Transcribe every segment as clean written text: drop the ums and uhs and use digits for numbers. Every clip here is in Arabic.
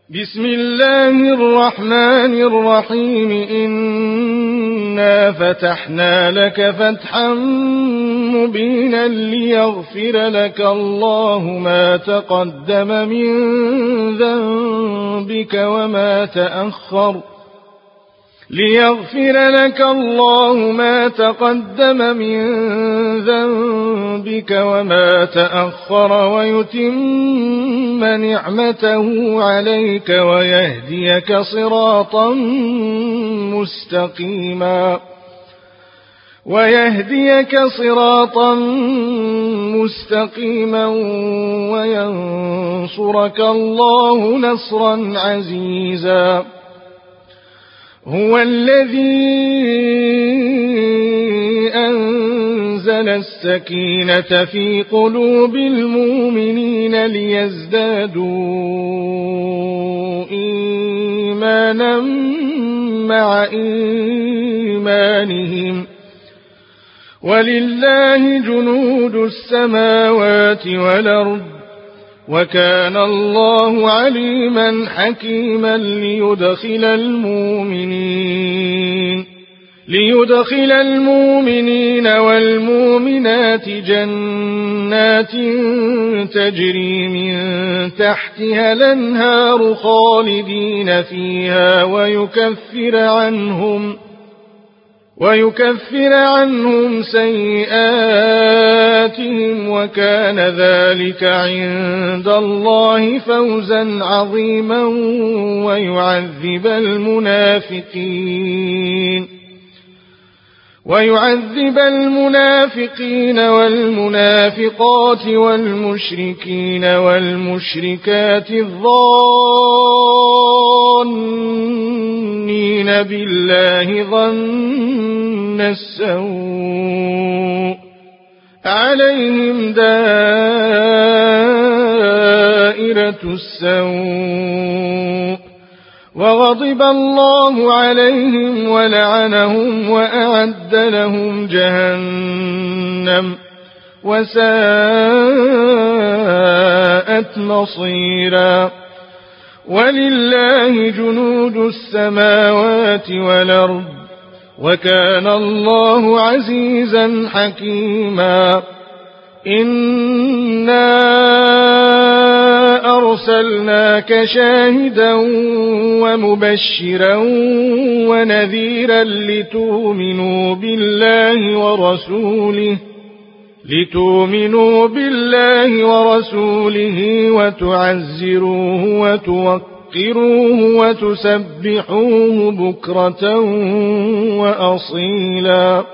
بسم الله الرحمن الرحيم. إنا فتحنا لك فتحا مبينا ليغفر لك الله ما تقدم من ذنبك وما تأخر ويتم نعمته عليك ويهديك صراطا مستقيما وينصرك الله نصرا عزيزا. هو الذي أنزل السكينة في قلوب المؤمنين ليزدادوا إيمانا مع إيمانهم، ولله جنود السماوات والأرض، وكان الله عليما حكيما. ليدخل المؤمنين والمؤمنات جنات تجري من تحتها الأنهار خالدين فيها ويكفر عنهم سيئاتهم، وكان ذلك عند الله فوزا عظيما. ويعذب المنافقين والمنافقات والمشركين والمشركات الظانين بالله ظن السوء، عليهم دائرة السوء، وغضب الله عليهم ولعنهم وأعد لهم جهنم وساءت مصيرا. ولله جنود السماوات والأرض، وكان الله عزيزا حكيما. إنا أرسلناك شاهدا ومبشرا ونذيرا لتؤمنوا بالله ورسوله وتعزروه وتوقروه وتسبحوه بكرة وأصيلا.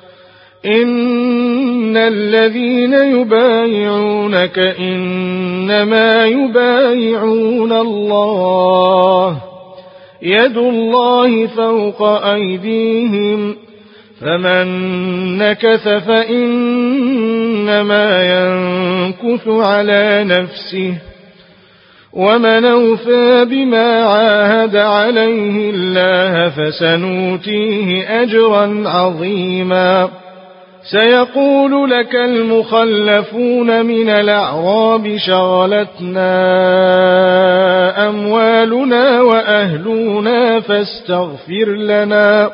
إن الذين يبايعونك إنما يبايعون الله، يد الله فوق أيديهم، فمن نكث فإنما ينكث على نفسه، ومن أوفى بما عاهد عليه الله فسنؤتيه أجرا عظيما. سيقول لك المخلفون من الأعراب شغلتنا أموالنا وأهلنا فاستغفر لنا،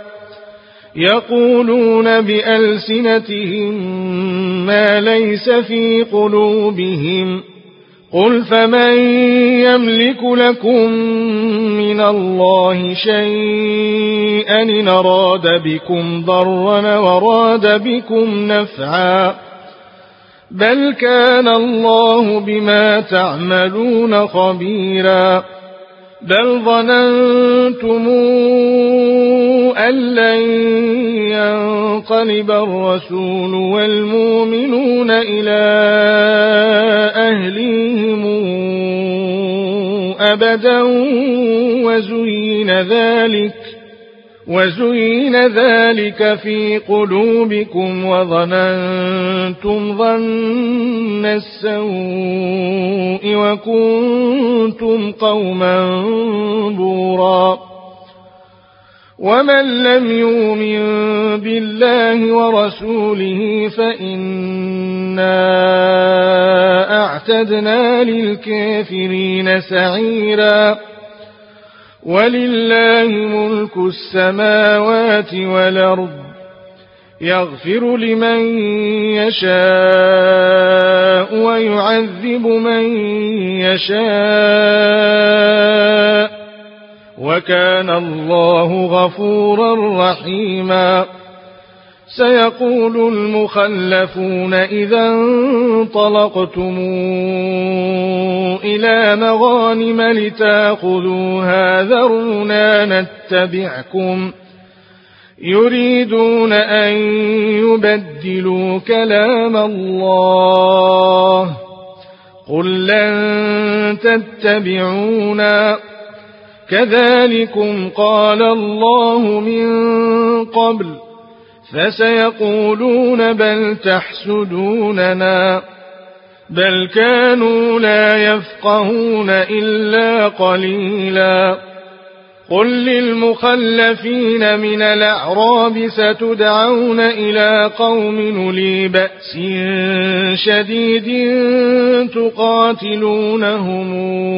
يقولون بألسنتهم ما ليس في قلوبهم. قل فمن يملك لكم من الله شيئا إن أراد بكم ضرا وراد بكم نفعا، بل كان الله بما تعملون خبيرا. بل ظننتم أن لن ينقلب الرسول والمؤمنون إلى أهليهم أبدا، وزين ذلك في قلوبكم وظننتم ظن السوء وكنتم قوما بورا. ومن لم يؤمن بالله ورسوله فإنا أعتدنا للكافرين سعيرا. ولله ملك السماوات والأرض يغفر لمن يشاء ويعذب من يشاء وكان الله غفورا رحيما سيقول المخلفون إذا انطلقتم إلى مغانم لتأخذوها ذرونا نتبعكم يريدون أن يبدلوا كلام الله قل لن تتبعونا كذلكم قال الله من قبل فسيقولون بل تحسدوننا بل كانوا لا يفقهون إلا قليلا قل للمخلفين من الأعراب ستدعون إلى قوم أولي بأس شديد تقاتلونهم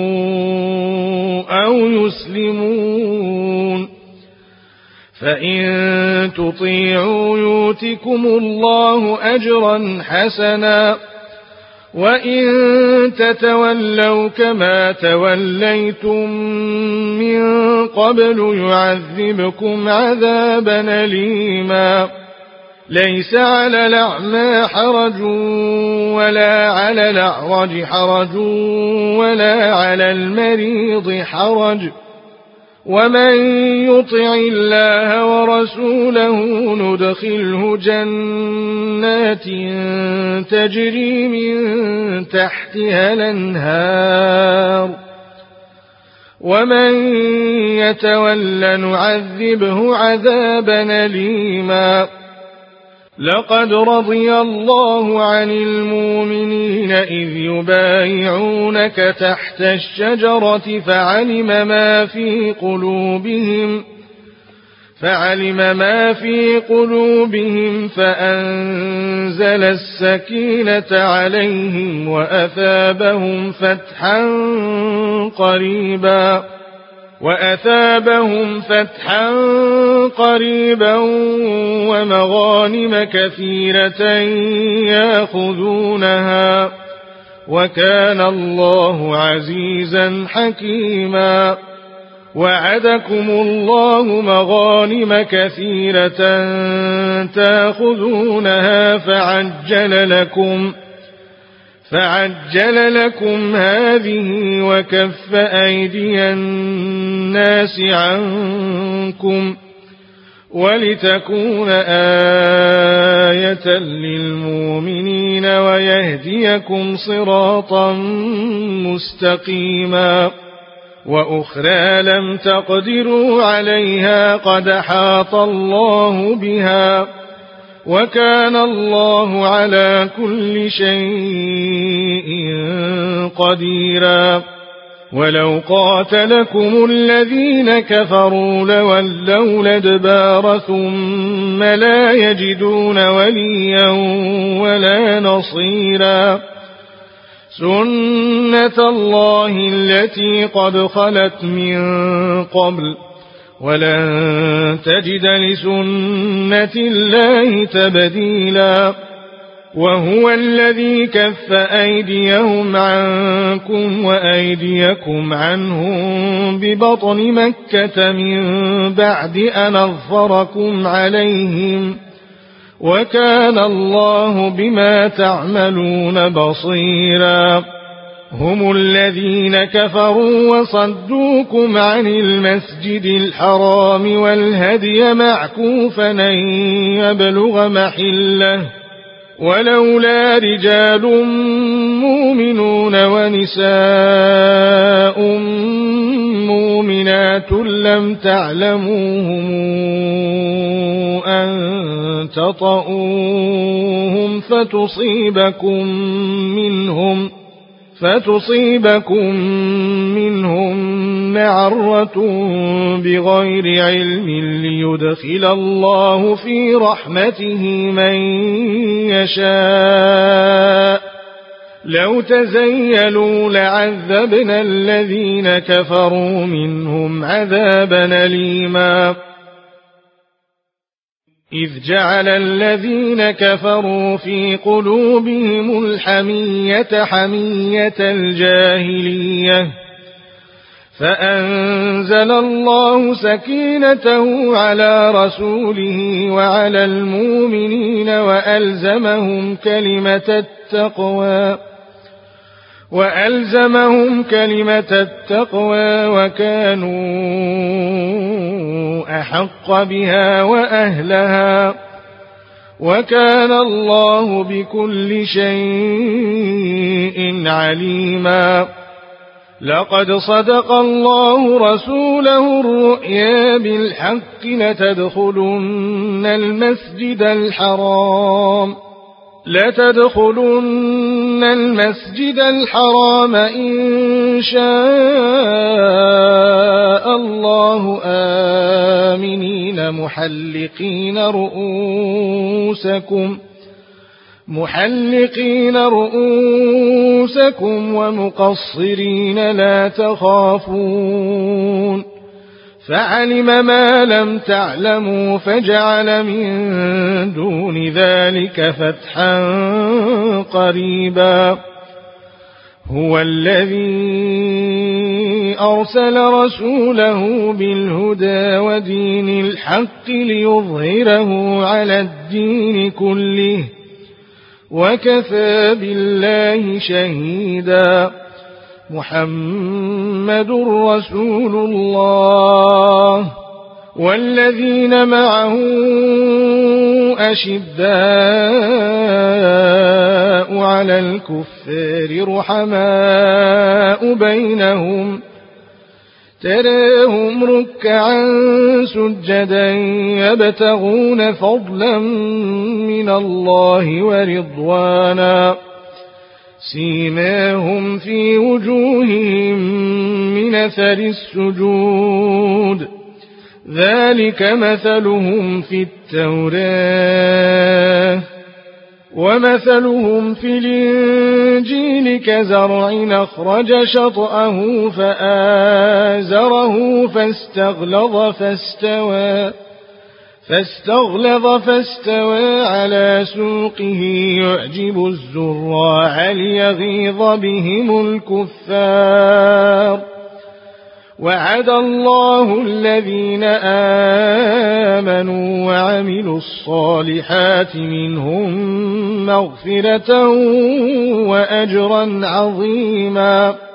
أو يسلمون فإن تطيعوا يؤتكم الله أجرا حسنا وإن تتولوا كما توليتم من قبل يعذبكم عذابا أليما ليس على الأعمى حرج ولا على الأعرج حرج ولا على المريض حرج ومن يطع الله ورسوله ندخله جنات تجري من تحتها الأنهار ومن يتول نعذبه عذابا أليما لقد رضي الله عن المؤمنين إذ يبايعونك تحت الشجرة فعلم ما في قلوبهم فأنزل السكينة عليهم وأثابهم فتحا قريبا ومغانم كثيرة يأخذونها وكان الله عزيزا حكيما وعدكم الله مغانم كثيرة تأخذونها فعجل لكم هذه وكف أيدي الناس عنكم ولتكون آية للمؤمنين ويهديكم صراطا مستقيما وأخرى لم تقدروا عليها قد أحاط الله بها وكان الله على كل شيء قديرا ولو قاتلكم الذين كفروا لولوا الأدبار ثم لا يجدون وليا ولا نصيرا سنة الله التي قد خلت من قبل ولن تجد لسنة الله تبديلا وهو الذي كف أيديهم عنكم وأيديكم عنهم ببطن مكة من بعد أن أظفركم عليهم وكان الله بما تعملون بصيرا هم الذين كفروا وصدوكم عن المسجد الحرام والهدي معكوفا أن يبلغ محله ولولا رجال مؤمنون ونساء مؤمنات لم تعلموهم أن تطؤوهم فتصيبكم منهم معرة بغير علم ليدخل الله في رحمته من يشاء لو تزيلوا لعذبنا الذين كفروا منهم عذابا أليما إذ جعل الذين كفروا في قلوبهم الحمية حمية الجاهلية فأنزل الله سكينته على رسوله وعلى المؤمنين وألزمهم كلمة التقوى وكانوا أحق بها وأهلها وكان الله بكل شيء عليما لقد صدق الله رسوله الرؤيا بالحق لتدخلن المسجد الحرام إن شاء الله آمنين محلقين رؤوسكم ومقصرين لا تخافون فعلم ما لم تعلموا فجعل من دون ذلك فتحا قريبا هو الذي أرسل رسوله بالهدى ودين الحق ليظهره على الدين كله وكفى بالله شهيدا محمد رسول الله والذين معه أشداء على الكفار رحماء بينهم تراهم ركعا سجدا يبتغون فضلا من الله ورضوانا سيماهم في وجوههم من أثر السجود ذلك مثلهم في التوراة ومثلهم في الإنجيل كزرع أخرج شطأه فآزره فاستغلظ فاستوى على سوقه يعجب الزراع ليغيظ بهم الكفار وعد الله الذين آمنوا وعملوا الصالحات منهم مغفرة وأجرا عظيما